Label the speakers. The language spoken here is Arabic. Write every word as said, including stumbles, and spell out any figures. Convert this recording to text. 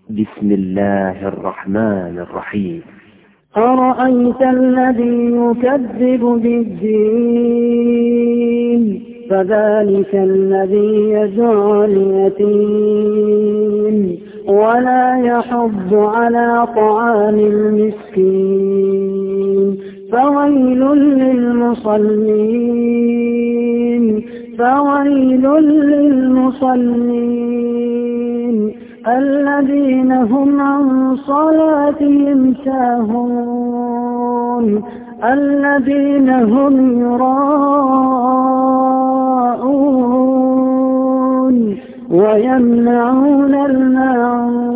Speaker 1: بسم الله الرحمن الرحيم.
Speaker 2: أرأيت الذي يكذب بالدين فذلك الذي يدعو اليتيم ولا يحض على طعام المسكين فويل للمصلين فويل للمصلين الذين هم عن صلاتهم ساهون الذين هم يراءون ويمنعون الماعون